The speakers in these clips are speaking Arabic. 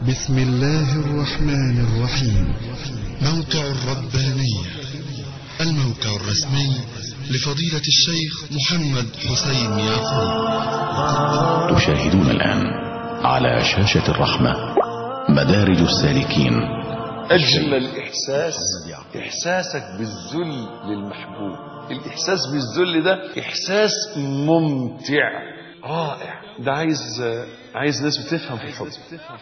بسم الله الرحمن الرحيم. موقع الربانية، الموقع الرسمي لفضيلة الشيخ محمد حسين يعقوب. تشاهدون الآن على شاشة الرحمة مدارج السالكين. أجمل إحساس إحساسك بالذل للمحبوب. الإحساس بالذل ده إحساس ممتع رائع. ده عايز ناس بتفهم في الحب.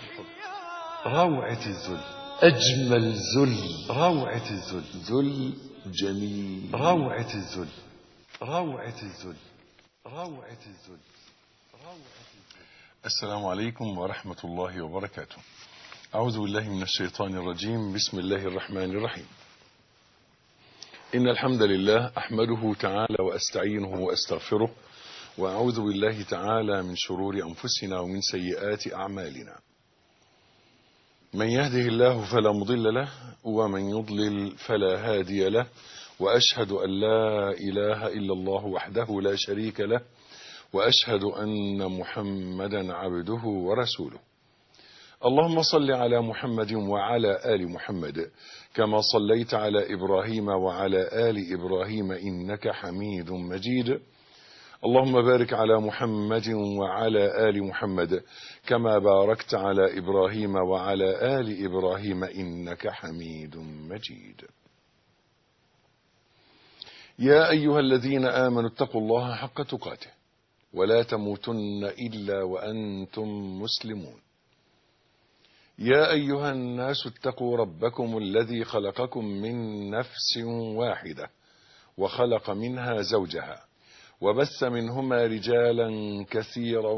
روعة الذل، أجمل ذل، روعة الذل، ذل جميل، روعة الذل، روعة الذل، روعة الذل. السلام عليكم ورحمة الله وبركاته. أعوذ بالله من الشيطان الرجيم. بسم الله الرحمن الرحيم. إن الحمد لله أحمده تعالى وأستعينه وأستغفره، وأعوذ بالله تعالى من شرور أنفسنا ومن سيئات أعمالنا. من يهده الله فلا مضل له، ومن يضلل فلا هادي له، وأشهد أن لا إله إلا الله وحده لا شريك له، وأشهد أن محمدا عبده ورسوله. اللهم صل على محمد وعلى آل محمد كما صليت على إبراهيم وعلى آل إبراهيم إنك حميد مجيد. اللهم بارك على محمد وعلى آل محمد كما باركت على إبراهيم وعلى آل إبراهيم إنك حميد مجيد. يا أيها الذين آمنوا اتقوا الله حق تقاته ولا تموتن إلا وأنتم مسلمون. يا أيها الناس اتقوا ربكم الذي خلقكم من نفس واحدة وخلق منها زوجها وبث منهما رجالا كثيرا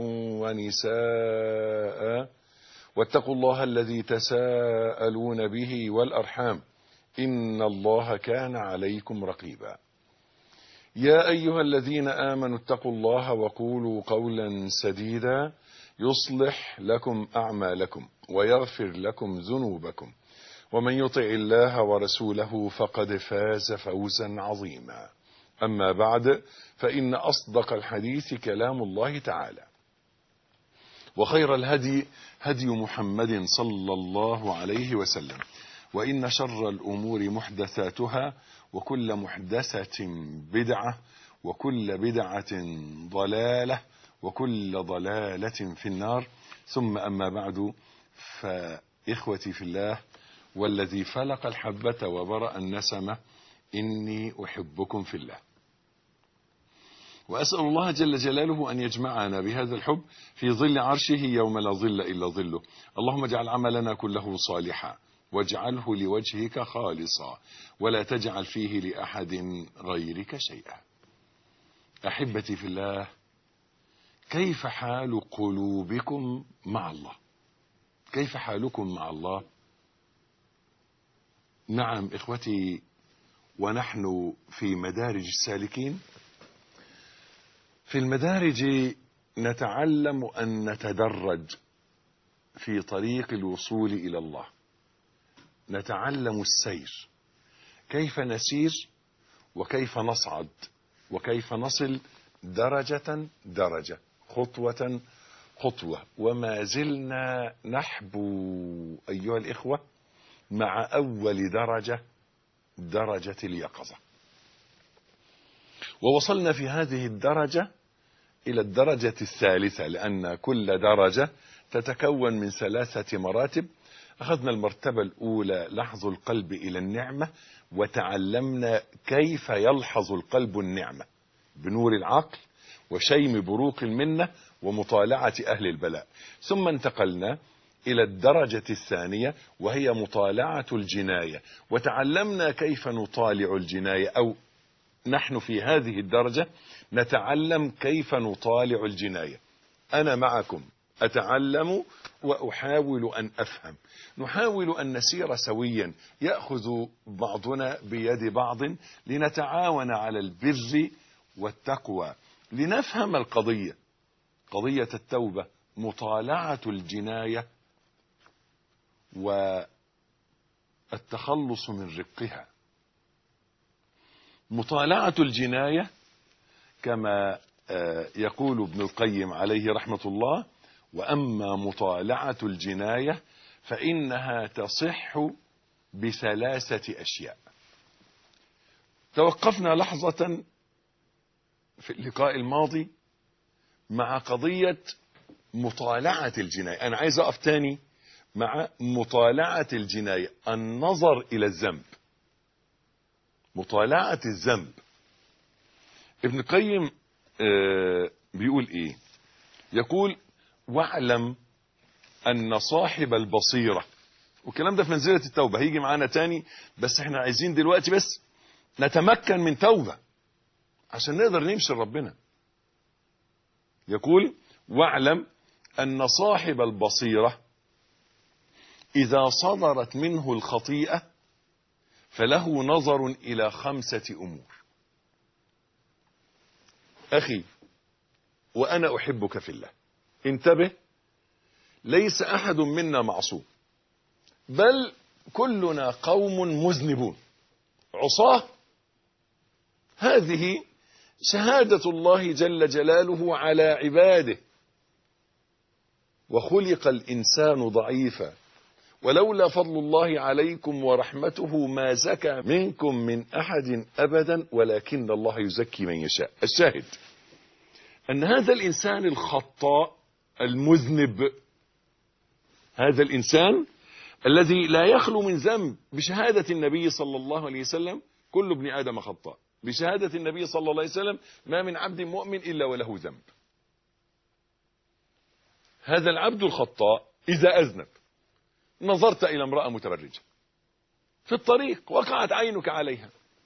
ونساء، واتقوا الله الذي تساءلون به والأرحام إن الله كان عليكم رقيبا. يا أيها الذين آمنوا اتقوا الله وقولوا قولا سديدا يصلح لكم أعمالكم ويغفر لكم ذنوبكم، ومن يطع الله ورسوله فقد فاز فوزا عظيما. أما بعد، فإن أصدق الحديث كلام الله تعالى، وخير الهدي هدي محمد صلى الله عليه وسلم، وإن شر الأمور محدثاتها، وكل محدثة بدعة، وكل بدعة ضلالة، وكل ضلالة في النار. ثم أما بعد، فإخوتي في الله والذي فلق الحبة وبرأ النسمة، إني أحبكم في الله، وأسأل الله جل جلاله أن يجمعنا بهذا الحب في ظل عرشه يوم لا ظل إلا ظله. اللهم اجعل عملنا كله صالحا، واجعله لوجهك خالصا، ولا تجعل فيه لأحد غيرك شيئا. أحبتي في الله، كيف حال قلوبكم مع الله؟ كيف حالكم مع الله؟ نعم إخوتي، ونحن في مدارج السالكين. في المدارج نتعلم أن نتدرج في طريق الوصول إلى الله، نتعلم السير، كيف نسير وكيف نصعد وكيف نصل درجة درجة، خطوة خطوة، وما زلنا نحبو أيها الإخوة مع أول درجة اليقظة. ووصلنا في هذه الدرجة إلى الدرجة الثالثة، لأن كل درجة تتكون من 3 مراتب. أخذنا المرتبة الأولى لحظ القلب إلى النعمة، وتعلمنا كيف يلحظ القلب النعمة بنور العقل وشيم بروق المنة ومطالعة أهل البلاء. ثم انتقلنا إلى الدرجة الثانية، وهي مطالعة الجناية، وتعلمنا كيف نطالع الجناية، أو نحن في هذه الدرجة نتعلم كيف نطالع الجناية. أنا معكم أتعلم وأحاول أن أفهم، نحاول أن نسير سويا، يأخذ بعضنا بيد بعض لنتعاون على البر والتقوى، لنفهم القضية، قضية التوبة، مطالعة الجناية والتخلص من رقها. مطالعة الجناية كما يقول ابن القيم عليه رحمة الله: وأما مطالعة الجناية فإنها تصح بثلاثة أشياء. توقفنا لحظة في اللقاء الماضي مع قضية مطالعة الجناية. أنا عايز أقف تاني مع مطالعة الجناية، النظر إلى الذنب، مطالعة الذنب. ابن القيم بيقول إيه؟ يقول: واعلم أن صاحب البصيرة، والكلام ده في منزلة التوبة، هيجي معانا تاني، بس احنا عايزين دلوقتي بس نتمكن من توبة عشان نقدر نمشي لربنا. يقول: واعلم أن صاحب البصيرة إذا صدرت منه الخطيئة فله نظر إلى 5 أمور. أخي وأنا أحبك في الله، انتبه، ليس أحد منا معصوم، بل كلنا قوم مذنبون عصاة. هذه شهادة الله جل جلاله على عباده. وخلق الإنسان ضعيفا ولولا فضل الله عليكم ورحمته ما زكى منكم من أحد أبدا ولكن الله يزكي من يشاء. الشاهد أن هذا الإنسان الخطاء المذنب، هذا الإنسان الذي لا يخلو من ذنب، بشهادة النبي صلى الله عليه وسلم كل ابن آدم خطاء، بشهادة النبي صلى الله عليه وسلم ما من عبد مؤمن إلا وله ذنب. هذا العبد الخطاء إذا أذنب، نظرت إلى امرأة متبرجة في الطريق، وقعت عينك عليها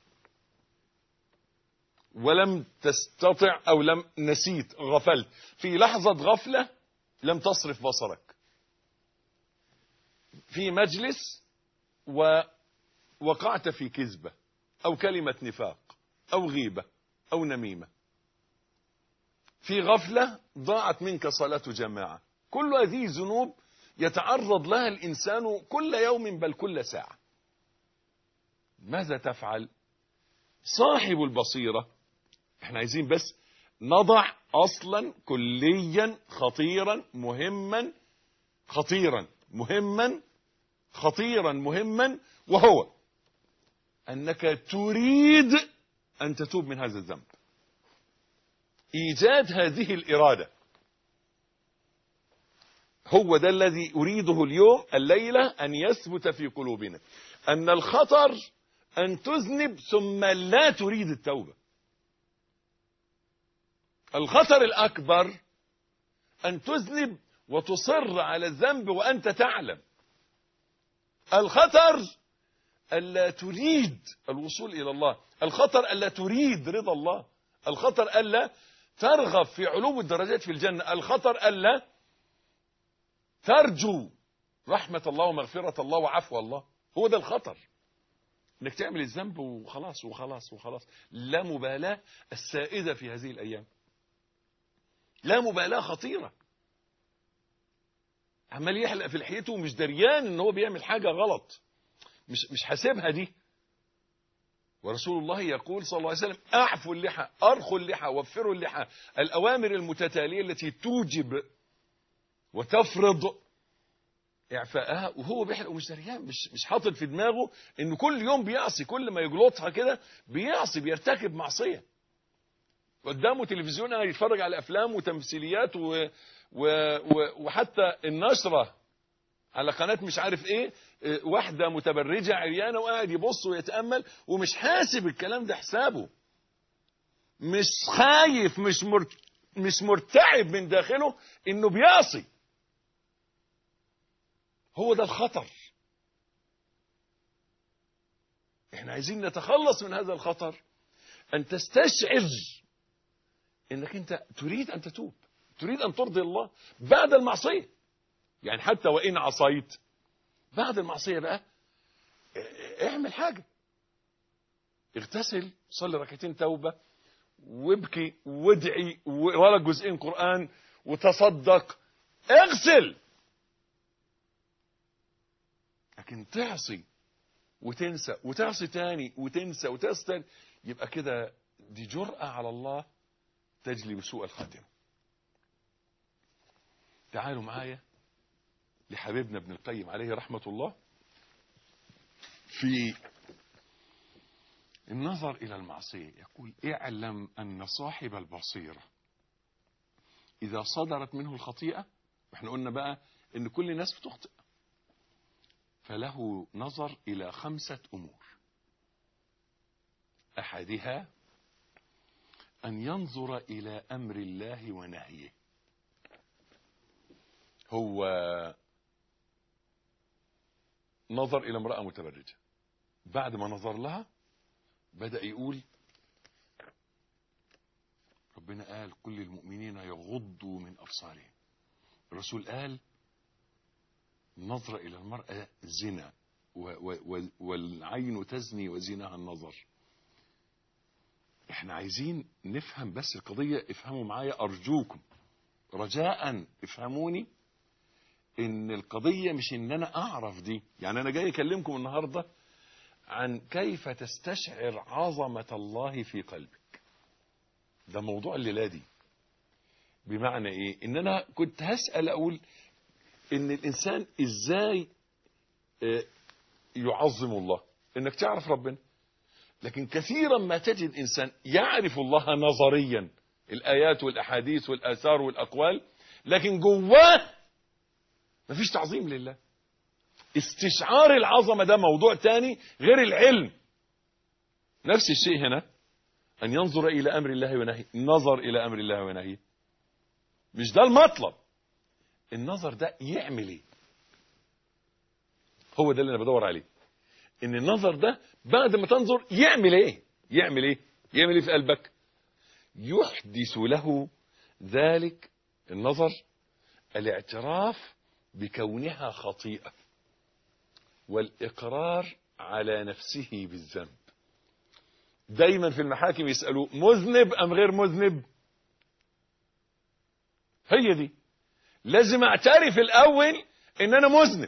ولم تستطع أو نسيت، غفلت في لحظة غفلة، لم تصرف بصرك في مجلس ووقعت في كذبة أو كلمة نفاق أو غيبة أو نميمة، في غفلة ضاعت منك صلاة جماعة. كل هذه ذنوب يتعرض لها الإنسان كل يوم بل كل ساعة. ماذا تفعل؟ صاحب البصيرة، احنا عايزين بس نضع أصلا كليا خطيرا مهما، خطيرا مهما، خطيرا مهما، وهو أنك تريد أن تتوب من هذا الذنب. إيجاد هذه الإرادة هو ده الذي أريده اليوم الليلة أن يثبت في قلوبنا، أن الخطر أن تذنب ثم لا تريد التوبة. الخطر الأكبر أن تذنب وتصر على الذنب وأنت تعلم. الخطر ألا تريد الوصول إلى الله، الخطر ألا تريد رضا الله، الخطر ألا ترغب في علو الدرجات في الجنة، الخطر ألا ترجو رحمة الله ومغفرة الله وعفو الله. هو ده الخطر، انك تعمل الذنب وخلاص وخلاص وخلاص. لا مبالاة السائدة في هذه الأيام، لا مبالاة خطيرة. عمال يحلق في لحيته ومش دريان ان هو بيعمل حاجة غلط، مش حاسبها دي. ورسول الله يقول صلى الله عليه وسلم: اعفوا اللحى، ارخوا اللحى، وفروا اللحى. الأوامر المتتالية التي توجب وتفرض إعفاءها، وهو بيحلق ومش دريان، مش حاطط في دماغه إنه كل يوم بيعصي، كل ما يجلطها كده بيعصي، بيرتكب معصية. قدامه تلفزيون قاعد يتفرج على أفلام وتمثيليات وحتى النشرة على قناة مش عارف إيه، واحدة متبرجة عريانة وقاعد يبص ويتأمل ومش حاسب الكلام ده حسابه، مش خايف، مش مرتعب من داخله إنه بيعصي. هو ده الخطر. احنا عايزين نتخلص من هذا الخطر، ان تستشعر انك انت تريد ان تتوب، تريد ان ترضي الله بعد المعصية. يعني حتى وان عصيت بعد المعصية بقى اعمل حاجة، اغتسل، صلي ركعتين توبة، وابكي وادعي، ولا جزئين قرآن، وتصدق، اغسل. لكن تعصي وتنسى وتعصي تاني وتنسى وتعصي تاني، يبقى كده دي جرأة على الله تجلب سوء الخاتمة. تعالوا معايا لحبيبنا ابن القيم عليه رحمة الله في النظر إلى المعصية، يقول: اعلم أن صاحب البصيرة إذا صدرت منه الخطيئة، احنا قلنا بقى إن كل الناس بتخطئ، فله نظر إلى 5 أمور. أحدها أن ينظر إلى أمر الله ونهيه. هو نظر إلى امرأة متبرجة، بعد ما نظر لها بدأ يقول: ربنا قال: كل المؤمنين يغضوا من أبصارهم. الرسول قال: النظر إلى المرأة زنا، والعين تزني وزناها النظر. احنا عايزين نفهم بس القضية، افهموا معايا أرجوكم، رجاء افهموني، ان القضية مش ان انا اعرف دي. يعني انا جاي اكلمكم النهاردة عن كيف تستشعر عظمة الله في قلبك. ده موضوع الليلة دي. بمعنى ايه؟ ان انا كنت هسأل اقول ان الانسان ازاي يعظم الله، انك تعرف ربنا. لكن كثيرا ما تجد انسان يعرف الله نظريا، الايات والاحاديث والاثار والاقوال، لكن جواه مفيش تعظيم لله. استشعار العظمة ده موضوع تاني غير العلم. نفس الشيء هنا، أن ينظر إلى أمر الله ونهيه. نظر إلى أمر الله ونهيه، مش ده المطلب. النظر ده يعمل إيه؟ هو ده اللي أنا بدور عليه. إن النظر ده بعد ما تنظر يعمل إيه؟ يعمل إيه؟ يعمل إيه في قلبك؟ يحدث له ذلك النظر الاعتراف بكونها خطيئة، والإقرار على نفسه بالذنب. دايما في المحاكم يسألوا: مذنب أم غير مذنب؟ هي دي. لازم اعترف الأول إن أنا مذنب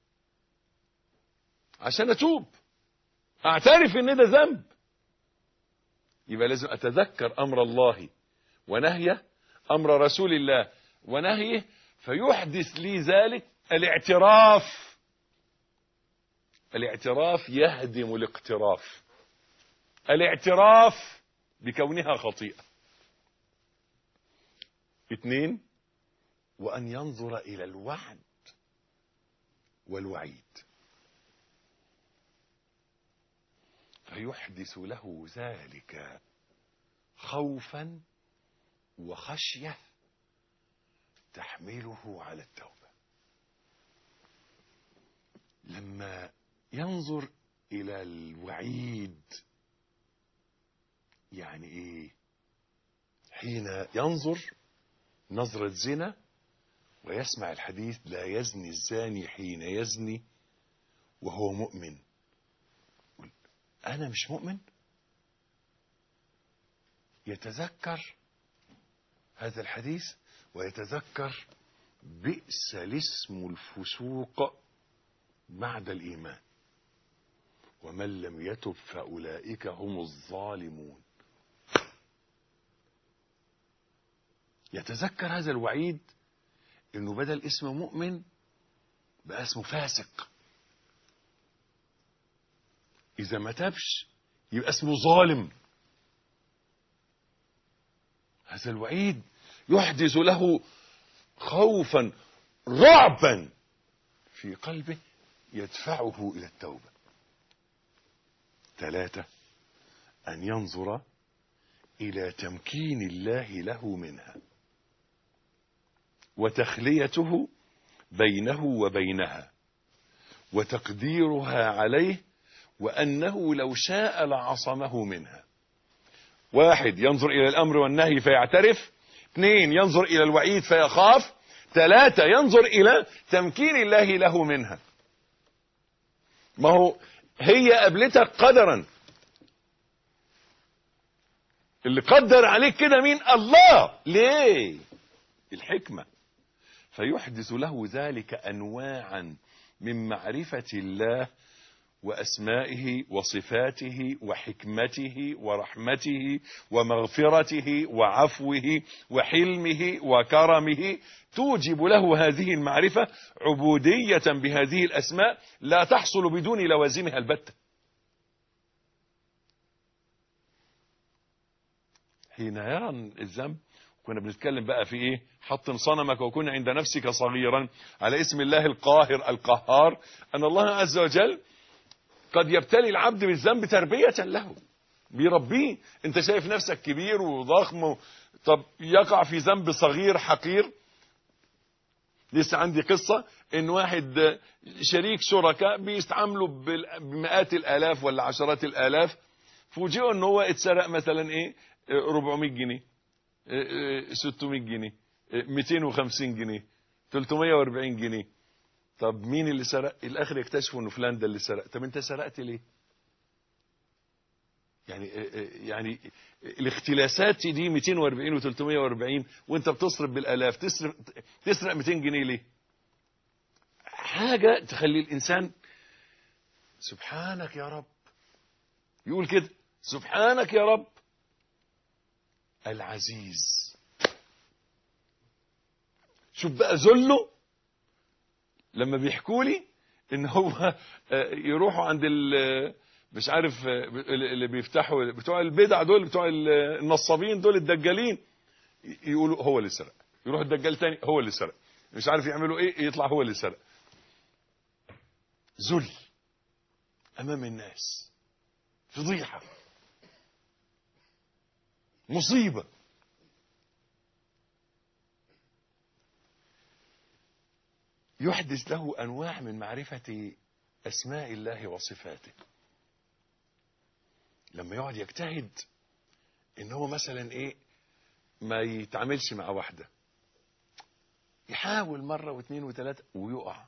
عشان أتوب، اعترف إن ده ذنب. يبقى لازم أتذكر أمر الله ونهيه، أمر رسول الله ونهيه، فيحدث لي ذلك الاعتراف. الاعتراف يهدم الاقتراف. الاعتراف بكونها خطيئة. 2، وأن ينظر إلى الوعد والوعيد، فيحدث له ذلك خوفا وخشية تحمله على التوبة. لما ينظر إلى الوعيد، يعني إيه؟ حين ينظر نظرة زنا ويسمع الحديث: لا يزني الزاني حين يزني وهو مؤمن. أنا مش مؤمن؟ يتذكر هذا الحديث ويتذكر: بئس الاسم الفسوق بعد الإيمان، ومن لم يتب فأولئك هم الظالمون. يتذكر هذا الوعيد، انه بدل اسمه مؤمن بقى اسمه فاسق. اذا ما تبش يبقى اسمه ظالم. هذا الوعيد يحدث له خوفا رعبا في قلبه يدفعه الى التوبة. 3، ان ينظر الى تمكين الله له منها وتخليته بينه وبينها وتقديرها عليه، وأنه لو شاء لعصمه منها. 1، ينظر إلى الأمر والنهي فيعترف. 2، ينظر إلى الوعيد فيخاف. 3، ينظر إلى تمكين الله له منها. ما هو هي قبلتك قدرا، اللي قدر عليك كده مين؟ الله. ليه؟ الحكمة. فيحدث له ذلك أنواعا من معرفة الله وأسمائه وصفاته وحكمته ورحمته ومغفرته وعفوه وحلمه وكرمه، توجب له هذه المعرفة عبودية بهذه الأسماء لا تحصل بدون لوازمها البتة. حين يرى الذنب، كنا بنتكلم بقى في ايه؟ حطم صنمك وكن عند نفسك صغيرا، على اسم الله القاهر القهار، ان الله عز وجل قد يبتلي العبد بالذنب تربية له، بيربيه. انت شايف نفسك كبير وضخم، طب يقع في ذنب صغير حقير. لسه عندي قصة ان واحد شريك شركاء بيستعملوا بمئات الالاف ولا عشرات الالاف، فوجئوا ان هو اتسرق مثلا ايه 400 جنيه 600 جنيه 250 جنيه 340 جنيه. طب مين اللي سرق؟ الاخر يكتشفوا انه فلان ده اللي سرق. طب انت سرقت ليه؟ يعني الاختلاسات دي 240 و340 وانت بتصرف بالالاف، تسرق 200 جنيه ليه؟ حاجه تخلي الانسان سبحانك يا رب، يقول كده سبحانك يا رب العزيز. شوف بقى ذله لما بيحكوا لي ان هو يروحوا عند مش عارف اللي بيفتحوا بتوع البدع دول، بتوع النصابين دول الدجالين، يقولوا هو اللي سرق. يروح الدجال تاني هو اللي سرق. مش عارف يعملوا ايه، يطلع هو اللي سرق. ذل امام الناس، فضيحة، مصيبة. يحدث له أنواع من معرفة أسماء الله وصفاته. لما يقعد يجتهد إن هو مثلا إيه ما يتعاملش مع واحدة، يحاول مرة واثنين وثلاثة ويقع،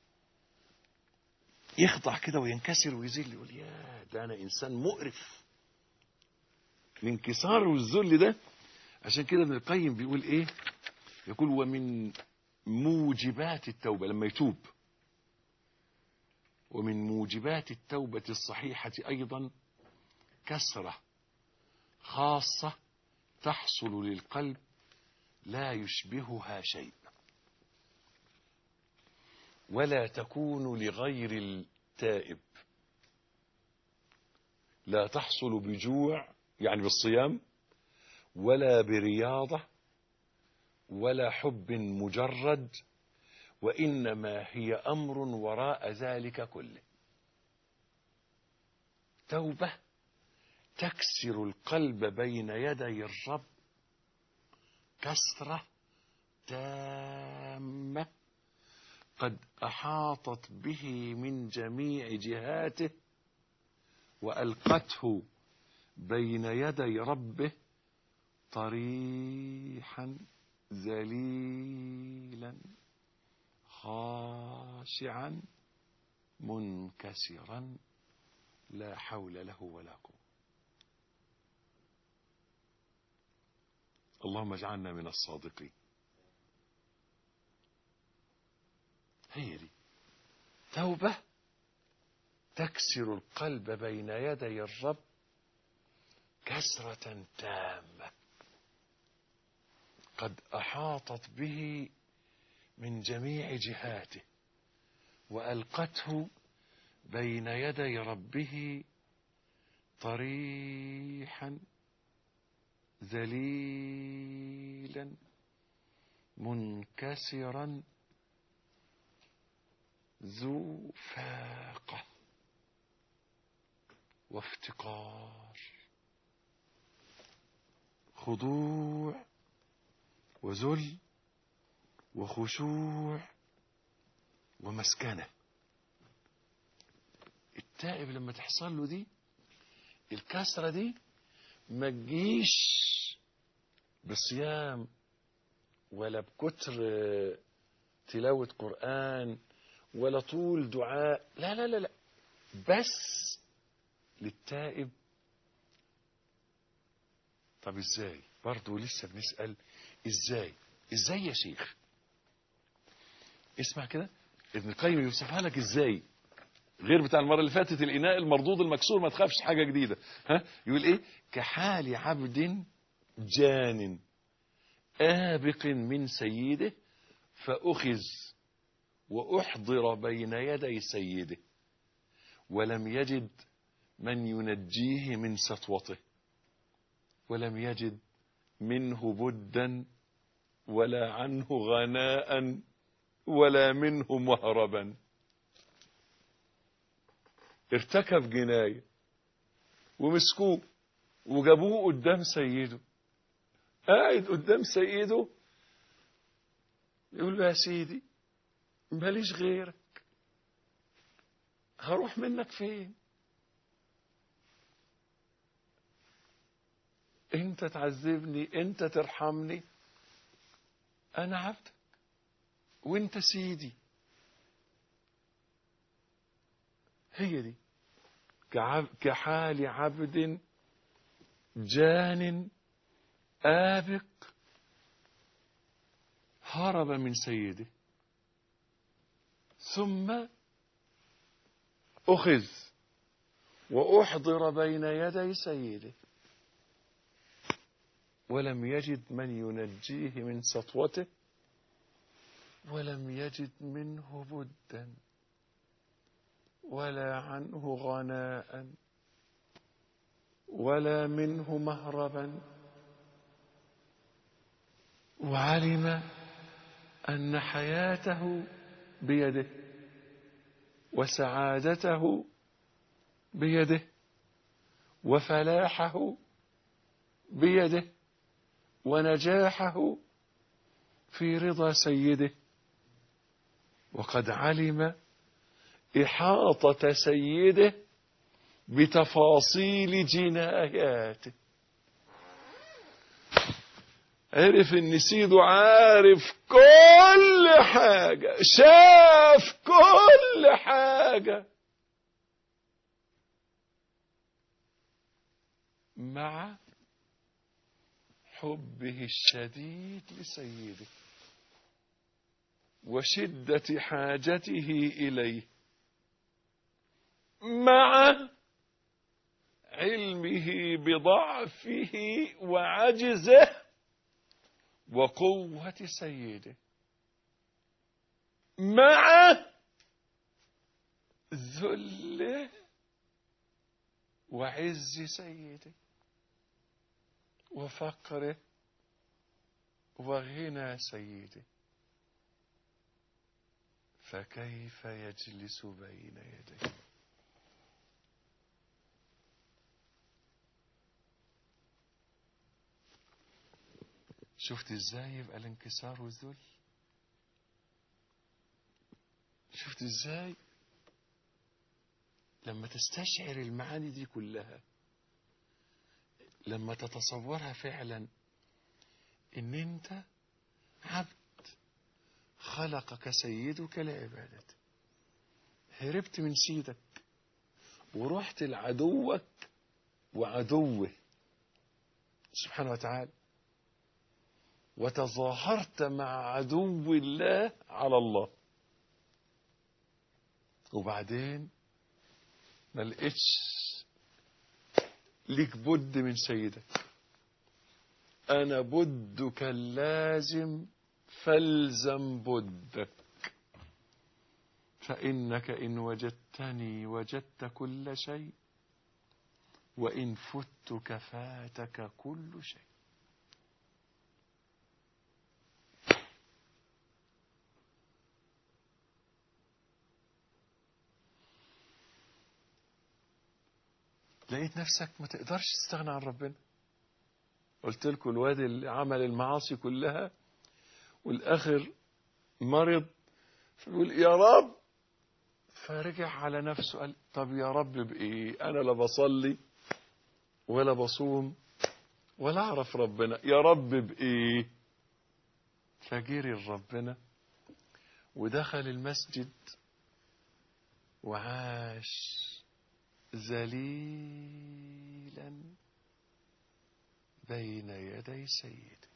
يخضع كده وينكسر ويذل، يقول يا ده أنا إنسان مقرف. الانكسار والذل ده، عشان كده ابن القيم بيقول إيه؟ يقول ومن موجبات التوبة، لما يتوب، ومن موجبات التوبة الصحيحة أيضا كسرة خاصة تحصل للقلب لا يشبهها شيء، ولا تكون لغير التائب. لا تحصل بجوع يعني بالصيام، ولا برياضة، ولا حب مجرد، وإنما هي أمر وراء ذلك كله. توبة تكسر القلب بين يدي الرب كسرة تامة قد أحاطت به من جميع جهاته، وألقته بين يدي ربه طريحا ذليلا خاشعا منكسرا لا حول له ولا قوة. اللهم اجعلنا من الصادقين. هي دي توبة تكسر القلب بين يدي الرب كسرة تامة قد أحاطت به من جميع جهاته، وألقته بين يدي ربه طريحا ذليلا منكسرا ذو فاقة وافتقار، خضوع وذل وخشوع ومسكنة. التائب لما تحصل له دي الكسرة دي ما تجيش بصيام ولا بكتر تلاوة قرآن ولا طول دعاء، لا لا لا لا، بس للتائب. طب ازاي؟ برضو لسه بنسأل ازاي يا شيخ؟ اسمع كده ابن القيم يوصفها لك ازاي. غير بتاع المرة اللي فاتت الإناء المردود المكسور، ما تخافش حاجة جديدة. يقول إيه؟ كحال عبد جان آبق من سيده فأخذ وأحضر بين يدي سيده ولم يجد من ينجيه من سطوته ولم يجد منه بدا ولا عنه غناء ولا منه مهربا. ارتكب جناية ومسكوه وجابوه قدام سيده، قاعد قدام سيده يقول له يا سيدي ماليش غيرك، هروح منك فين؟ انت تعذبني، انت ترحمني، انا عبدك وانت سيدي. هي دي كحال عبد جان آبق هرب من سيده ثم أخذ وأحضر بين يدي سيده ولم يجد من ينجيه من سطوته ولم يجد منه بدا ولا عنه غناء ولا منه مهربا، وعلم أن حياته بيده وسعادته بيده وفلاحه بيده ونجاحه في رضا سيده، وقد علم إحاطة سيده بتفاصيل جناياته. عرف ان سيده عارف كل حاجة، شاف كل حاجة، مع حبه الشديد لسيده وشدة حاجته إليه، مع علمه بضعفه وعجزه وقوة سيده، مع ذله وعز سيده وفقره وغنى سيده، فكيف يجلس بين يديه؟ شفت ازاي يبقى الانكسار والذل؟ شفت ازاي لما تستشعر المعاني دي كلها، لما تتصورها فعلا ان انت عبد خلقك سيدك لعبادته، هربت من سيدك ورحت لعدوك وعدوه سبحانه وتعالى، وتظاهرت مع عدو الله على الله، وبعدين ما لقيتش ليك بد من سيدك. أنا بدك اللازم فالزم بدك، فإنك إن وجدتني وجدت كل شيء، وإن فتك فاتك كل شيء. لقيت نفسك ما تقدرش تستغنى عن ربنا. قلت لكم الواد اللي عمل المعاصي كلها والآخر مرض، فيقول يا رب، فرجع على نفسه قال طب يا رب بإيه؟ أنا لا بصلي ولا بصوم ولا أعرف ربنا، يا رب بإيه؟ فجري ربنا ودخل المسجد وعاش ذليلا بين يدي سيده،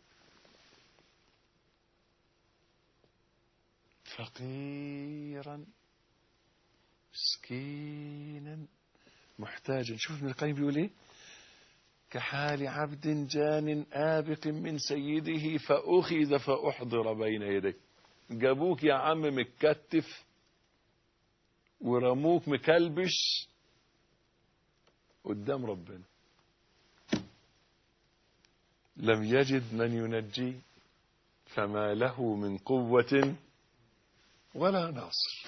فقيرا مسكينا مسكينا محتاجا. شوف ابن القيم بيقول ايه؟ كحال عبد جان آبق من سيده فأخذ فأحضر بين يديه. جابوك يا عم متكتف ورموك مكلبش قدام ربنا، لم يجد من ينجيه فما له من قوة ولا ناصر.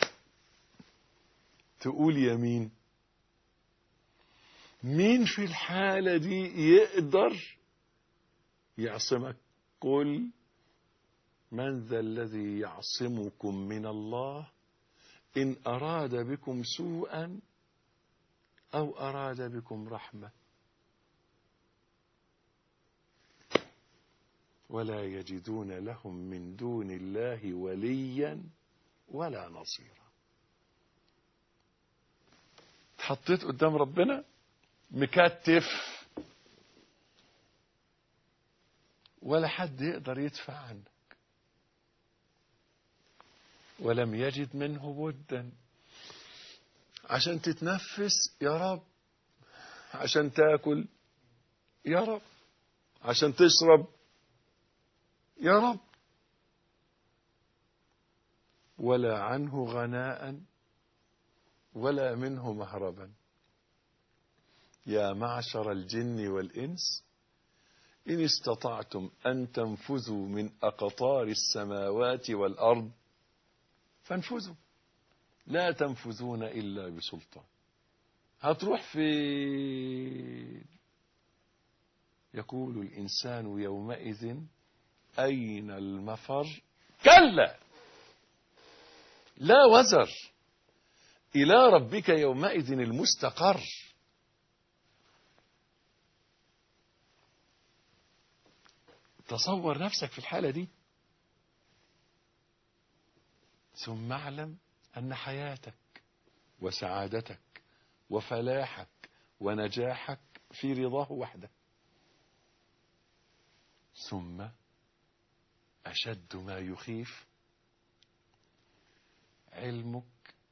تقول يمين مين في الحالة دي يقدر يعصمك؟ قل من ذا الذي يعصمكم من الله إن أراد بكم سوءا أو أراد بكم رحمة ولا يجدون لهم من دون الله وليا ولا نصيرا. اتحطيت قدام ربنا مكتف ولا حد يقدر يدفع عنك، ولم يجد منه بدا. عشان تتنفس يا رب، عشان تاكل يا رب، عشان تشرب يا رب، ولا عنه غناء ولا منه مهربا. يا معشر الجن والإنس إن استطعتم أن تنفذوا من أقطار السماوات والأرض فانفذوا لا تنفذون إلا بسلطان. هتروح فين؟ يقول الإنسان يومئذ أين المفر؟ كلا لا وزر، إلى ربك يومئذ المستقر. تصور نفسك في الحالة دي، ثم اعلم أن حياتك وسعادتك وفلاحك ونجاحك في رضاه وحده. ثم أشد ما يخيف علمك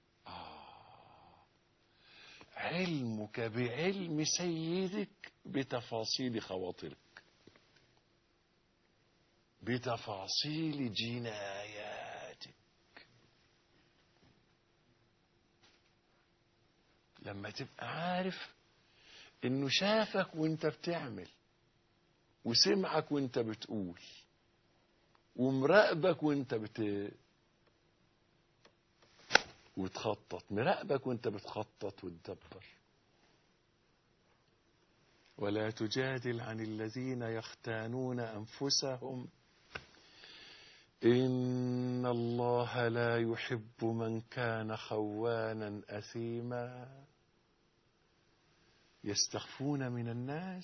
علمك بعلم سيدك بتفاصيل خواطرك، بتفاصيل جناياتك. لما تبقى عارف انه شافك وانت بتعمل، وسمعك وانت بتقول، ومراقبك وانت وتخطط، مراقبك وانت بتخطط وتدبر. ولا تجادل عن الذين يختانون أنفسهم إن الله لا يحب من كان خوانا أثيما. يستخفون من الناس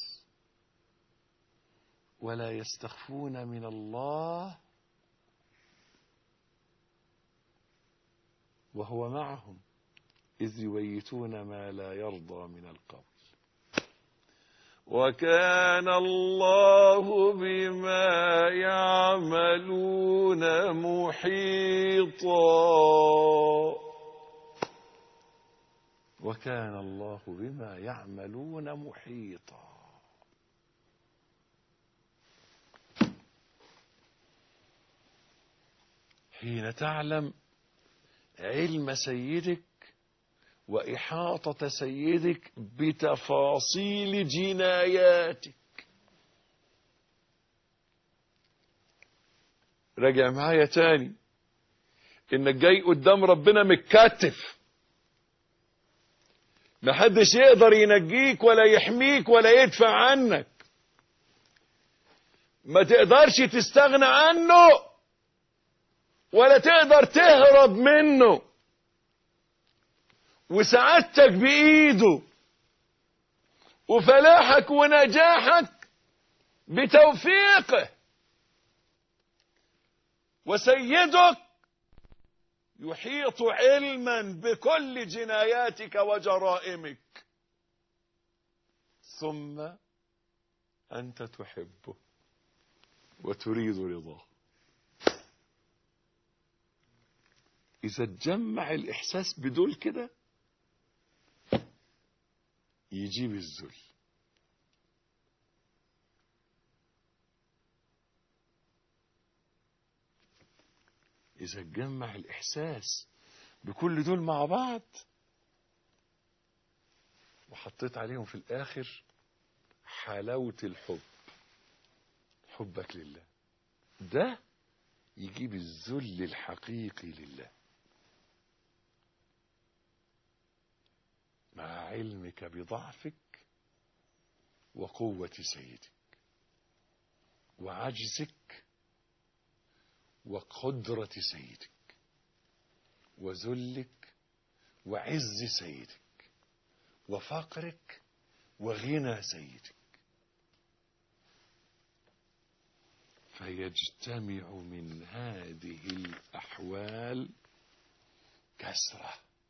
ولا يستخفون من الله وهو معهم إذ يبيتون ما لا يرضى من القول. وكان الله بما يعملون محيطا. وكان الله بما يعملون محيطا. حين تعلم علم سيدك وإحاطة سيدك بتفاصيل جناياتك. راجع معايا تاني، انك جاي قدام ربنا متكتف، محدش يقدر ينجيك ولا يحميك ولا يدفع عنك، ما تقدرش تستغنى عنه ولا تقدر تهرب منه، وسعادتك بإيده، وفلاحك ونجاحك بتوفيقه. وسيدك يحيط علما بكل جناياتك وجرائمك، ثم أنت تحبه وتريد رضاه. إذا تجمع الإحساس بدول كده يجيب الذل. إذا تجمع الإحساس بكل دول مع بعض وحطيت عليهم في الآخر حلاوة الحب، حبك لله، ده يجيب الذل الحقيقي لله، مع علمك بضعفك وقوة سيدك وعجزك وقدرة سيدك وذلك وعز سيدك وفقرك وغنى سيدك، فيجتمع من هذه الأحوال كسرة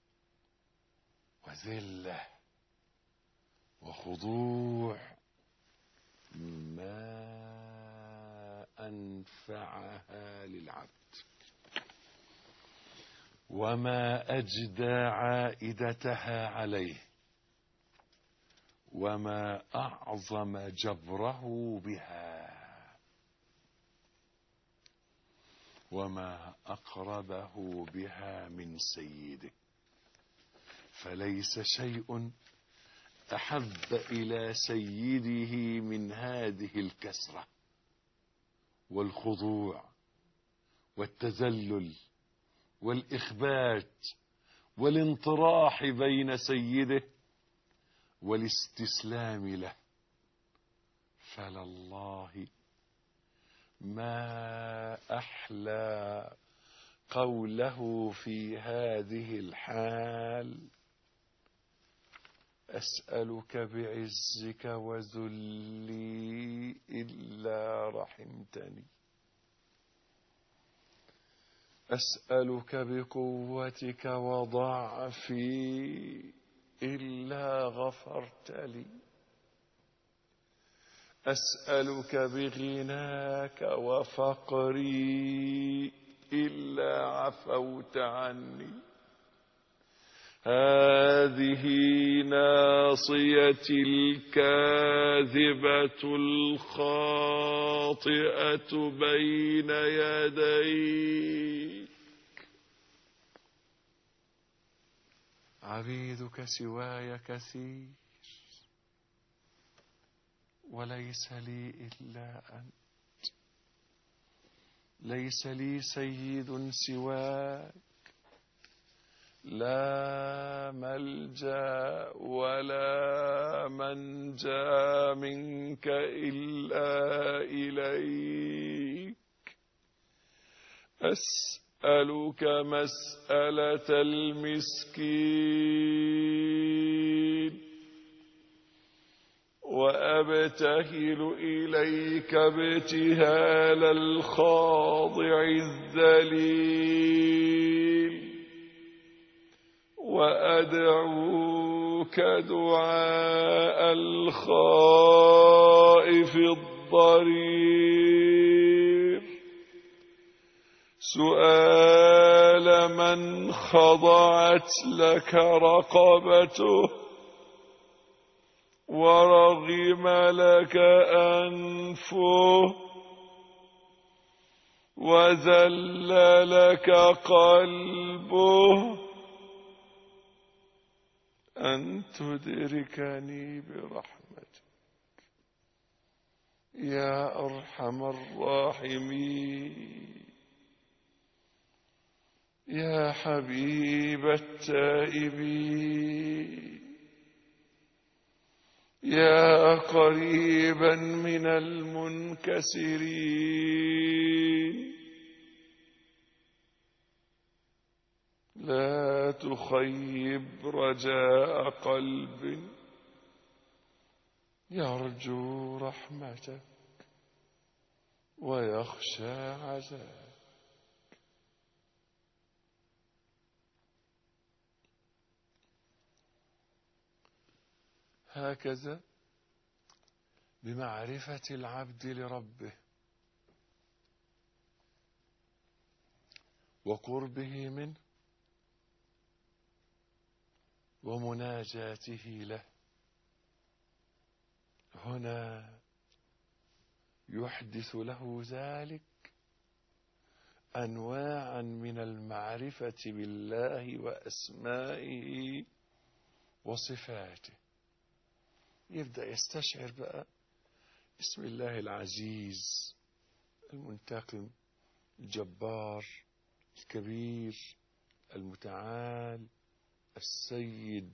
وذلة وخضوع ما أنفعها للعبد، وما أجدى عائدتها عليه، وما أعظم جبره بها، وما أقربه بها من سيده. فليس شيء أحب إلى سيده من هذه الكسرة والخضوع والتذلل والإخبات والانطراح بين سيده والاستسلام له. فلله ما أحلى قوله في هذه الحال: أسألك بعزك وذلي إلا رحمتني، أسألك بقوتك وضعفي إلا غفرت لي، أسألك بغناك وفقري إلا عفوت عني. هذه ناصيتي الكاذبة الخاطئة بين يديك، عبيدك سواي كثير وليس لي إلا أنت، ليس لي سيد سواك، لا ملجأ ولا منجا منك إلا إليك. أسألك مسألة المسكين وأبتهل إليك ابتهال الخاضع الذليل، وأدعوك دعاء الخائف الضرير، سؤال من خضعت لك رقبته ورغم لك أنفه وذل لك قلبه، أن تدركني برحمتك يا أرحم الراحمين، يا حبيب التائبين، يا قريبا من المنكسرين. لا تخيب رجاء قلب يرجو رحمتك ويخشى عذابك. هكذا بمعرفة العبد لربه وقربه منه ومناجاته له هنا يحدث له ذلك أنواعا من المعرفة بالله وأسمائه وصفاته. يبدأ يستشعر بقى اسم الله العزيز المنتقم الجبار الكبير المتعال السيد.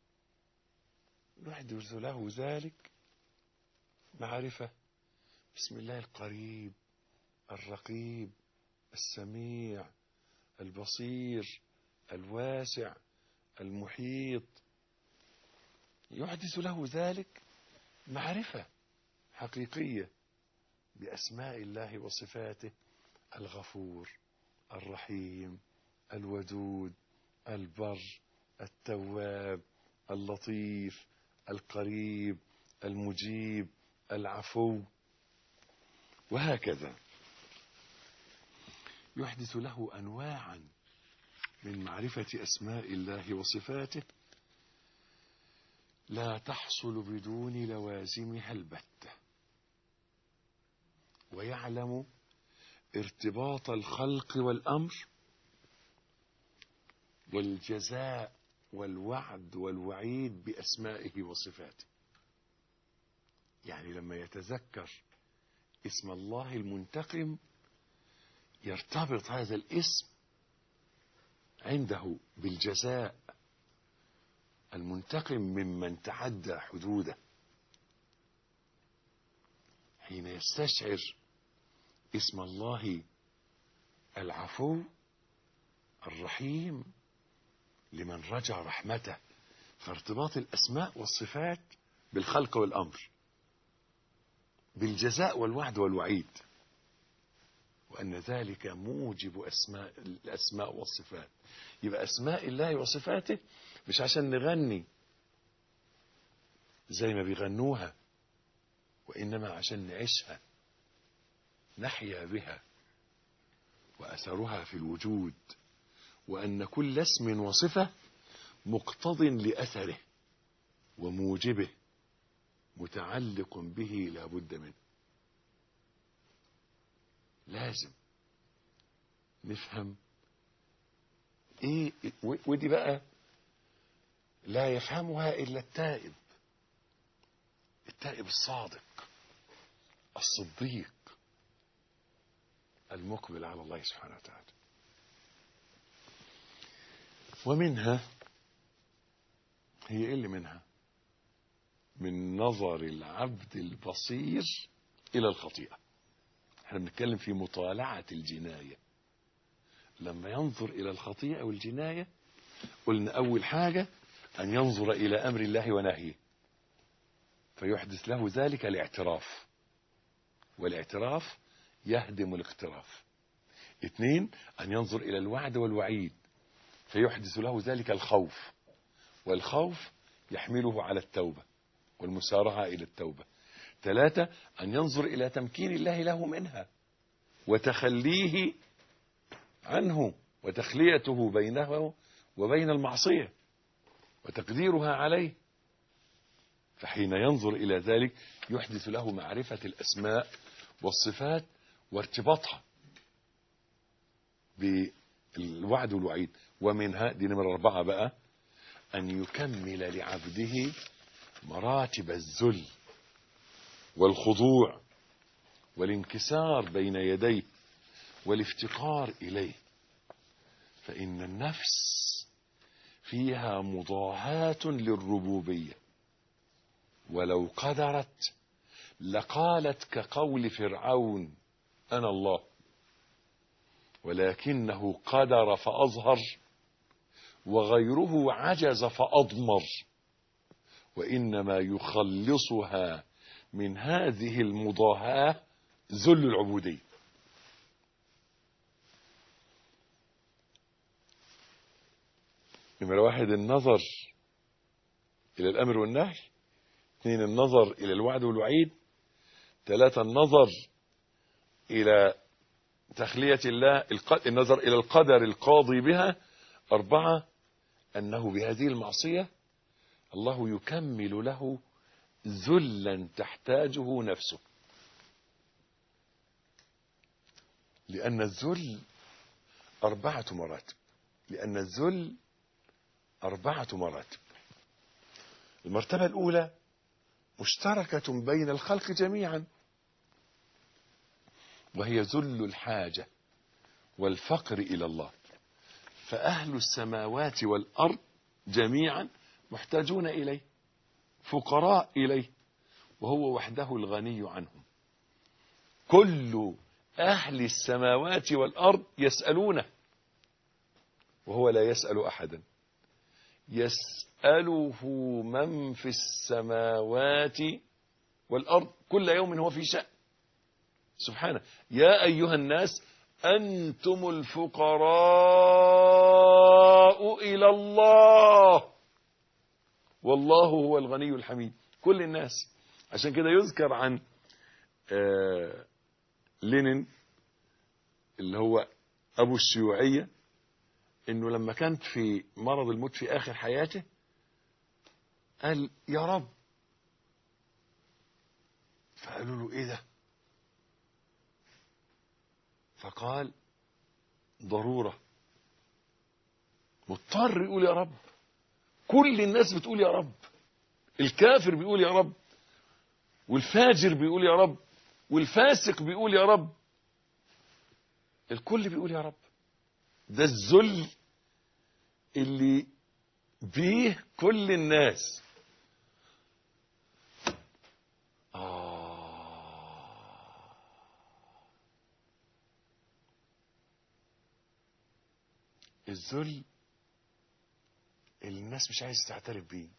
يحدث له ذلك معرفة بسم الله القريب الرقيب السميع البصير الواسع المحيط. يحدث له ذلك معرفة حقيقية بأسماء الله وصفاته الغفور الرحيم الودود البر التواب اللطيف القريب المجيب العفو، وهكذا. يحدث له أنواعا من معرفة أسماء الله وصفاته لا تحصل بدون لوازمها البتة، ويعلم ارتباط الخلق والأمر والجزاء والوعد والوعيد بأسمائه وصفاته. يعني لما يتذكر اسم الله المنتقم يرتبط هذا الاسم عنده بالجزاء، المنتقم ممن تعدى حدوده. حين يستشعر اسم الله العفو الرحيم لمن رجا رحمته، فارتباط الأسماء والصفات بالخلق والأمر بالجزاء والوعد والوعيد، وأن ذلك موجب الأسماء والصفات. يبقى أسماء الله وصفاته مش عشان نغني زي ما بيغنوها، وإنما عشان نعيشها نحيا بها وأثرها في الوجود، وأن كل اسم وصفة مقتض لأثره وموجبه متعلق به لا بد منه. لازم نفهم ايه، ودي بقى لا يفهمها الا التائب، التائب الصادق الصديق المقبل على الله سبحانه وتعالى. ومنها هي ايه اللي منها؟ من نظر العبد البصير الى الخطيئة. احنا بنتكلم في مطالعة الجناية. لما ينظر الى الخطيئة والجناية قلنا اول حاجة ان ينظر الى امر الله ونهيه فيحدث له ذلك الاعتراف، والاعتراف يهدم الاقتراف. 2 ان ينظر الى الوعد والوعيد فيحدث له ذلك الخوف، والخوف يحمله على التوبة والمسارعة الى التوبة. 3 ان ينظر الى تمكين الله له منها وتخليه عنه وتخليته بينه وبين المعصية وتقديرها عليه. فحين ينظر إلى ذلك يحدث له معرفة الأسماء والصفات وارتباطها بالوعد والوعيد. ومنها دي نمرة 4 بقى أن يكمل لعبده مراتب الذل والخضوع والانكسار بين يديه والافتقار إليه. فإن النفس فيها مضاهاة للربوبية، ولو قدرت لقالت كقول فرعون أنا الله، ولكنه قدر فأظهر وغيره عجز فأضمر، وإنما يخلصها من هذه المضاهاة ذل العبودية. نمرة 1 النظر إلى الأمر والنهي، 2 النظر إلى الوعد والوعيد، 3 النظر إلى تخلية الله، النظر إلى القدر القاضي بها، 4 أنه بهذه المعصية الله يكمل له ذلا تحتاجه نفسه. لأن الذل 4 مراتب. لأن الذل 4 مراتب. المرتبة الأولى مشتركة بين الخلق جميعا، وهي ذل الحاجة والفقر إلى الله. فأهل السماوات والأرض جميعا محتاجون إليه، فقراء إليه، وهو وحده الغني عنهم. كل أهل السماوات والأرض يسألونه، وهو لا يسأل أحدا. يسأله من في السماوات والأرض كل يوم هو في شأن سبحانه. يا أيها الناس أنتم الفقراء إلى الله والله هو الغني الحميد. كل الناس. عشان كده يذكر عن لينين اللي هو أبو الشيوعية، إنه لما كانت في مرض الموت في آخر حياته قال يا رب، فقالوا له إيه ده؟ فقال ضرورة، مضطر يقول يا رب. كل الناس بتقول يا رب، الكافر بيقول يا رب، والفاجر بيقول يا رب، والفاسق بيقول يا رب، الكل بيقول يا رب. ده الذل اللي بيه كل الناس. الذل اللي الناس مش عايز تعترف بيه،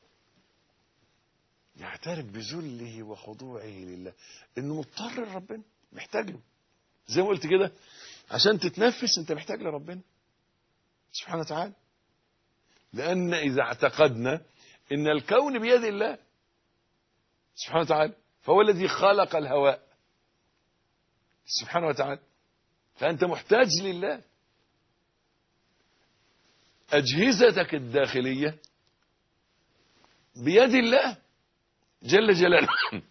يعترف بذله وخضوعه لله، انه مضطر لربنا، محتاج له. زي ما قلت كده، عشان تتنفس انت محتاج لربنا سبحانه وتعالى. لان اذا اعتقدنا ان الكون بيد الله سبحانه وتعالى، فهو الذي خلق الهواء سبحانه وتعالى، فانت محتاج لله. أجهزتك الداخلية بيد الله جل جلاله.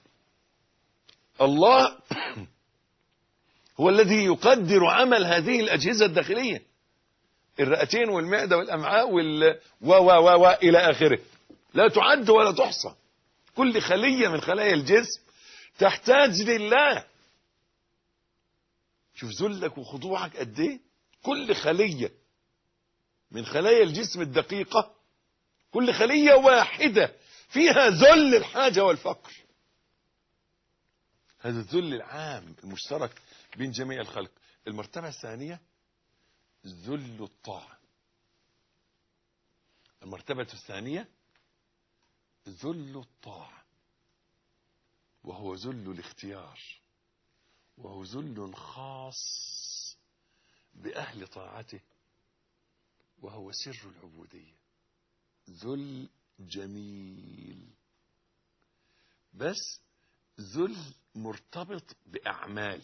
الله هو الذي يقدر عمل هذه الأجهزة الداخلية، الرئتين والمعدة والأمعاء إلى آخره، لا تعد ولا تحصى. كل خلية من خلايا الجسم تحتاج لله. شوف ذلك وخضوعك قد ايه. كل خلية من خلايا الجسم الدقيقة، كل خلية واحدة فيها ذل الحاجة والفقر. هذا الذل العام المشترك بين جميع الخلق. المرتبة الثانية ذل الطاعة. المرتبة الثانية ذل الطاعة، وهو ذل الاختيار، وهو ذل خاص بأهل طاعته، وهو سر العبودية. ذل جميل، بس ذل مرتبط بأعمال.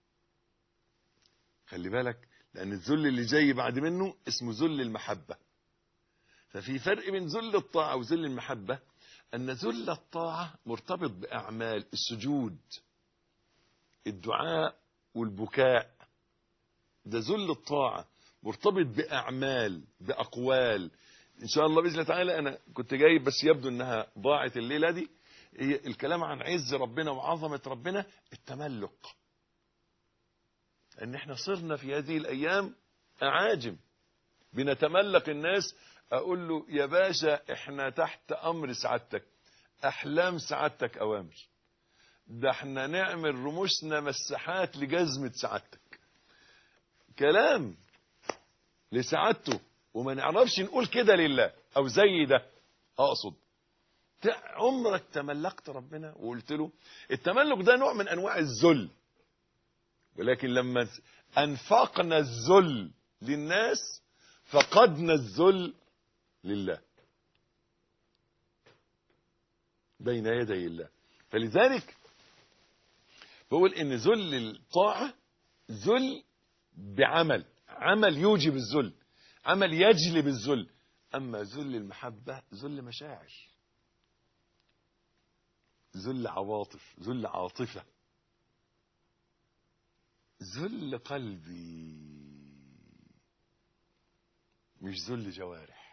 خلي بالك، لأن الذل اللي جاي بعد منه اسمه ذل المحبة. ففي فرق بين ذل الطاعة وذل المحبة، أن ذل الطاعة مرتبط بأعمال السجود، الدعاء والبكاء. ده ذل الطاعة مرتبط بأعمال، بأقوال. إن شاء الله بإذن الله تعالى أنا كنت جايب، بس يبدو أنها ضاعت الليلة دي، هي الكلام عن عز ربنا وعظمة ربنا، التملك. أن احنا صرنا في هذه الأيام أعاجم، بنتملك الناس. أقول له يا باشا احنا تحت أمر سعادتك، أحلام سعادتك أوامر. ده احنا نعمل رموشنا مساحات لجزمة سعادتك، كلام لسعادته، وما نعرفش نقول كده لله أو زي ده. أقصد عمرك تملكت ربنا وقلت له؟ التملك ده نوع من أنواع الذل، ولكن لما أنفقنا الذل للناس فقدنا الذل لله بين يدي الله. فلذلك بقول ان ذل الطاعة ذل بعمل، عمل يوجب الذل، عمل يجلب الذل. اما ذل المحبة ذل مشاعر. ذل عواطف، ذل عاطفة، ذل قلبي، مش ذل جوارح.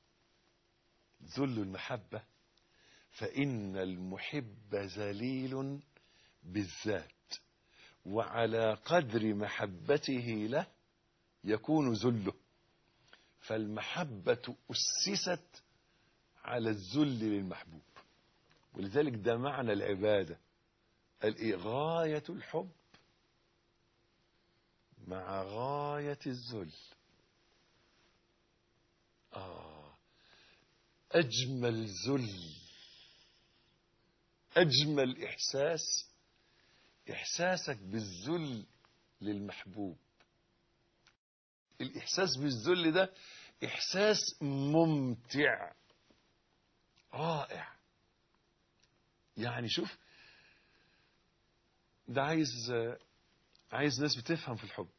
ذل المحبة، فإن المحب ذليل بالذات، وعلى قدر محبته له يكون ذله. فالمحبة أسست على الذل للمحبوب، ولذلك ده معنى العبادة، غاية الحب مع غاية الذل. أجمل ذل، أجمل إحساس، إحساسك بالذل للمحبوب. الإحساس بالذل ده إحساس ممتع رائع. يعني شوف، ده عايز ناس بتفهم في الحب.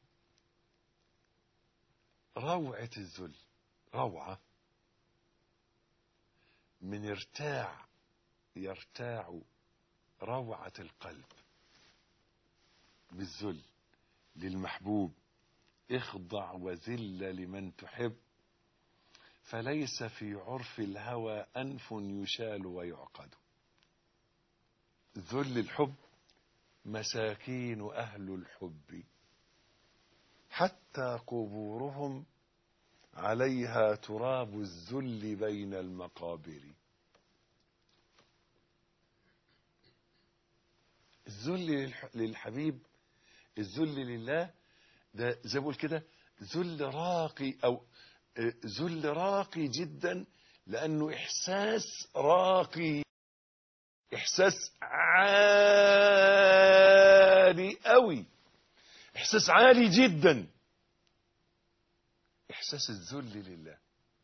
روعة الذل، روعة من يرتاع روعة القلب بالذل للمحبوب. اخضع وذل لمن تحب، فليس في عرف الهوى أنف يشال ويعقد. ذل الحب مساكين أهل الحب، حتى قبورهم عليها تراب الذل بين المقابر. الذل للحبيب، الذل لله، ده زي ما بقول كده ذل راقي، أو ذل راقي جدا، لأنه إحساس راقي، إحساس عالي قوي، إحساس عالي جدا، إحساس الذل لله،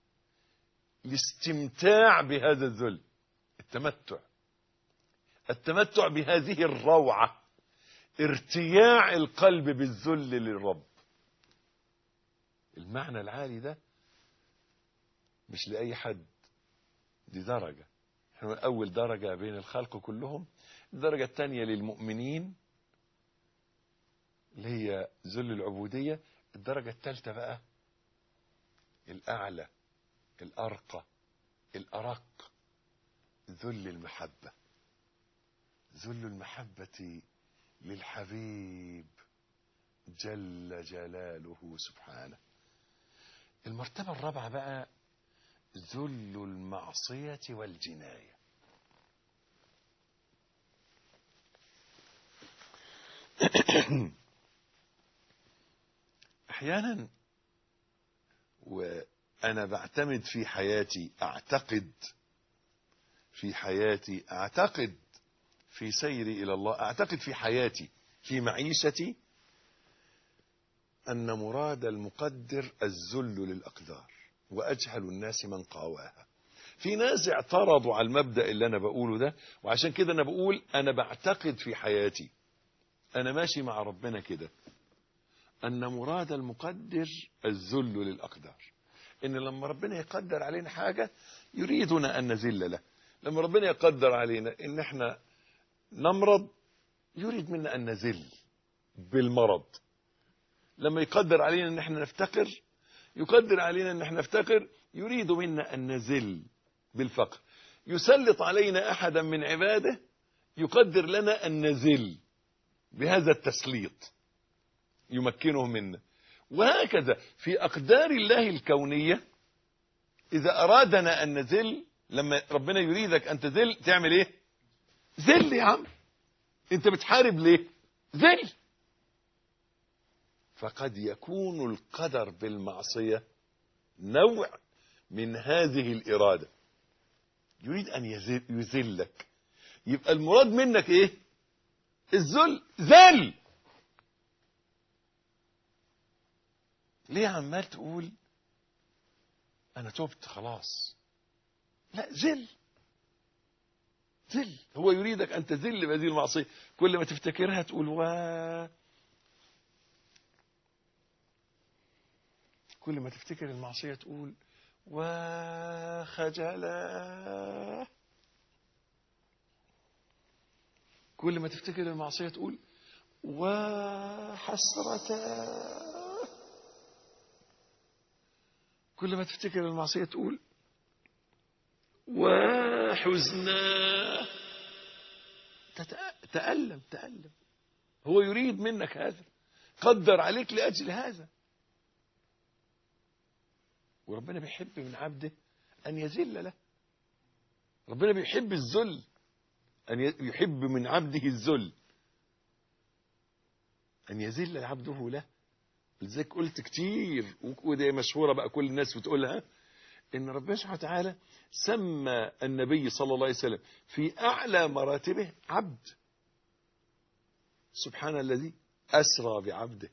الاستمتاع بهذا الذل، التمتع بهذه الروعة، ارتياع القلب بالذل للرب. المعنى العالي ده مش لأي حد، دي درجة. احنا أول درجة بين الخلق كلهم. الدرجة الثانية للمؤمنين اللي هي ذل العبودية. الدرجة الثالثة بقى الأعلى، الأرقى، الأرق، ذل المحبة. ذل المحبة للحبيب جل جلاله سبحانه. المرتبة الرابعة بقى ذل المعصية والجناية. أحيانا وأنا بعتمد في حياتي، أعتقد في سيري إلى الله، أعتقد في حياتي، في معيشتي، أن مراد المقدر الذل للأقدار، وأجهل الناس من قاواها. في ناس اعترضوا على المبدأ اللي أنا بقوله ده، وعشان كده أنا بقول أنا بعتقد في حياتي، أنا ماشي مع ربنا كده، أن مراد المقدر الذل للأقدار. إن لما ربنا يقدر علينا حاجة يريدنا أن نذل له. لما ربنا يقدر علينا إن احنا نمرض يريد منا أن نذل بالمرض. لما يقدر علينا أن احنا نفتقر، يقدر علينا أن احنا نفتقر، يريد منا أن نذل بالفقر. يسلط علينا أحدا من عباده يقدر لنا أن نذل بهذا التسليط، يمكنه منا. وهكذا في أقدار الله الكونية، إذا أرادنا أن نذل، لما ربنا يريدك أن تذل تعمل إيه؟ ذل يا عم، أنت بتحارب ليه؟ ذل. فقد يكون القدر بالمعصية نوع من هذه الإرادة، يريد أن يذلك. يبقى المراد منك إيه؟ الذل. ذل. ليه عمال تقول أنا تبت خلاص؟ لا، ذل. هو يريدك أن تذل بهذه المعصية. كل ما تفتكرها تقول كل ما تفتكر المعصية تقول خجلا. كل ما تفتكر المعصية تقول وحسرة. كل ما تفتكر المعصية تقول وحزنا. تألم. هو يريد منك هذا، قدر عليك لأجل هذا. وربنا بيحب من عبده أن يذل له. ربنا بيحب الذل، أن يحب من عبده الذل، أن يذل عبده له. لذلك قلت كتير، وده مشهورة بقى كل الناس بتقولها، إن ربنا سبحانه وتعالى سمى النبي صلى الله عليه وسلم في أعلى مراتبه عبد. سبحان الذي أسرى بعبده.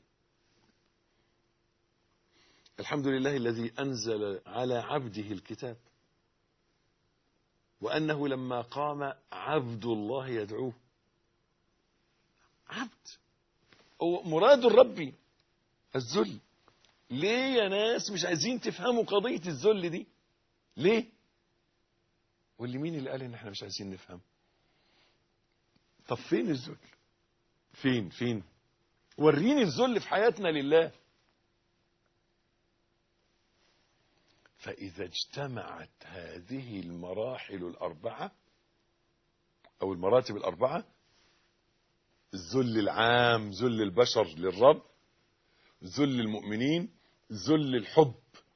الحمد لله الذي أنزل على عبده الكتاب، وأنه لما قام عبد الله يدعوه. عبد هو مراد الرب الذل. ليه يا ناس مش عايزين تفهموا قضية الذل دي؟ ليه؟ واللي مين اللي قال ان احنا مش عايزين نفهم؟ طب فين الذل؟ فين وريني الذل في حياتنا لله. فإذا اجتمعت هذه المراحل الأربعة أو المراتب الأربعة، الذل العام، ذل البشر للرب، ذل المؤمنين، ذل الحب،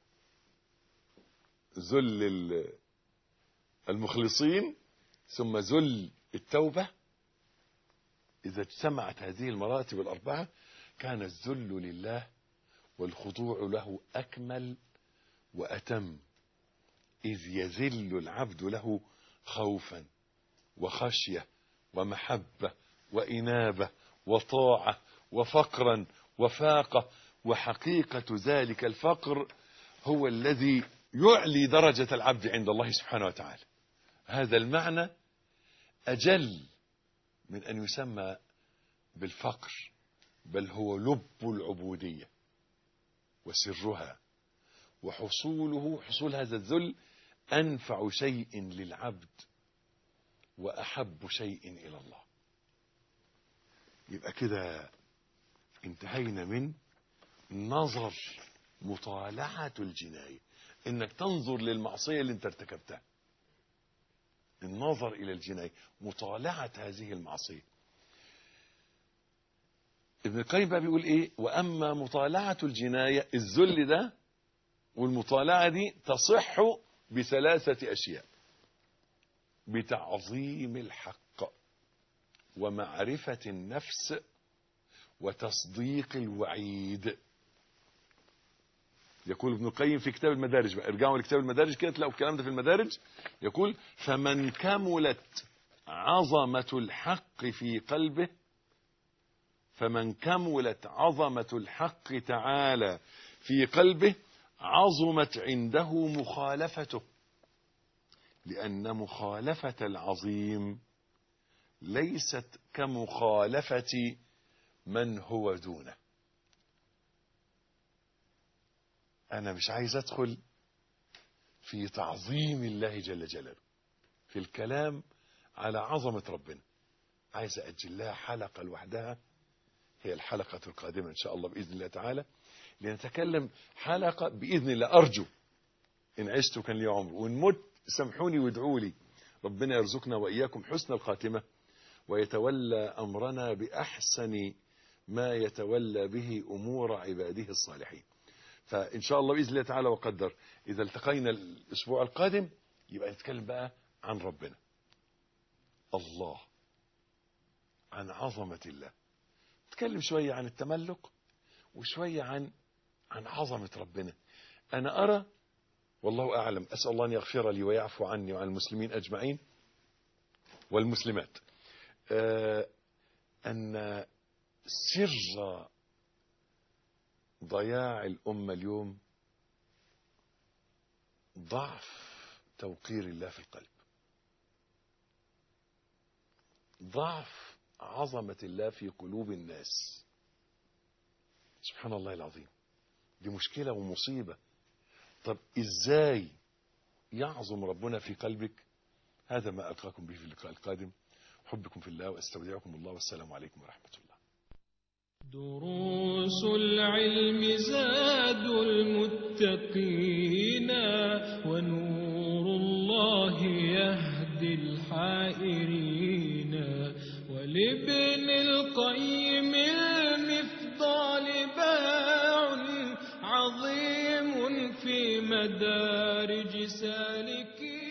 ذل المخلصين، ثم ذل التوبة. إذا اجتمعت هذه المراتب الأربعة كان الذل لله والخضوع له أكمل وأتم، إذ يذل العبد له خوفا وخشية ومحبة وإنابة وطاعة وفقرا وفاقة. وحقيقة ذلك الفقر هو الذي يعلي درجة العبد عند الله سبحانه وتعالى. هذا المعنى أجل من أن يسمى بالفقر، بل هو لب العبودية وسرها. حصول هذا الذل أنفع شيء للعبد وأحب شيء إلى الله. يبقى كده انتهينا من نظر مطالعة الجناية، انك تنظر للمعصية اللي انت ارتكبتها. النظر الى الجناية، مطالعة هذه المعصية. ابن القيم بقى بيقول ايه؟ واما مطالعة الجناية، الذل ده والمطالعة دي تصح بثلاثة اشياء: بتعظيم الحق، ومعرفة النفس، وتصديق الوعيد. يقول ابن القيم في كتاب المدارج، بقى ارجعوا لكتاب المدارج كده تلاقوا الكلام ده في المدارج. يقول: فمن كملت عظمة الحق في قلبه، فمن كملت عظمة الحق تعالى في قلبه، عظمت عنده مخالفته، لأن مخالفة العظيم ليست كمخالفة من هو دونه. أنا مش عايز أدخل في تعظيم الله جل جلاله، في الكلام على عظمة ربنا. عايز أجل لها حلقة لوحدها، هي الحلقة القادمة إن شاء الله بإذن الله تعالى، لنتكلم حلقة بإذن الله. أرجو إن عشت كان لي عمر، وإن مت سامحوني وادعوا لي، ربنا يرزقنا وإياكم حسن الخاتمة، ويتولى أمرنا بأحسن ما يتولى به أمور عباده الصالحين. فإن شاء الله بإذن الله تعالى وقدر إذا التقينا الأسبوع القادم يبقى نتكلم بقى عن ربنا، الله، عن عظمة الله. نتكلم شوية عن التملك، وشوية عن عظمة ربنا. أنا أرى والله أعلم، أسأل الله أن يغفر لي ويعفو عني وعن المسلمين أجمعين والمسلمات، أن سر ضياع الأمة اليوم ضعف توقير الله في القلب، ضعف عظمة الله في قلوب الناس. سبحان الله العظيم، دي مشكلة ومصيبة. طب إزاي يعظم ربنا في قلبك؟ هذا ما ألقاكم به في اللقاء القادم، حبكم في الله، واستودعكم الله، والسلام عليكم ورحمة الله. دروس العلم زاد المتقين، ونور الله يهدي الحائرين، ولابن القيم المفضال باع عظيم في مدارج سالكين.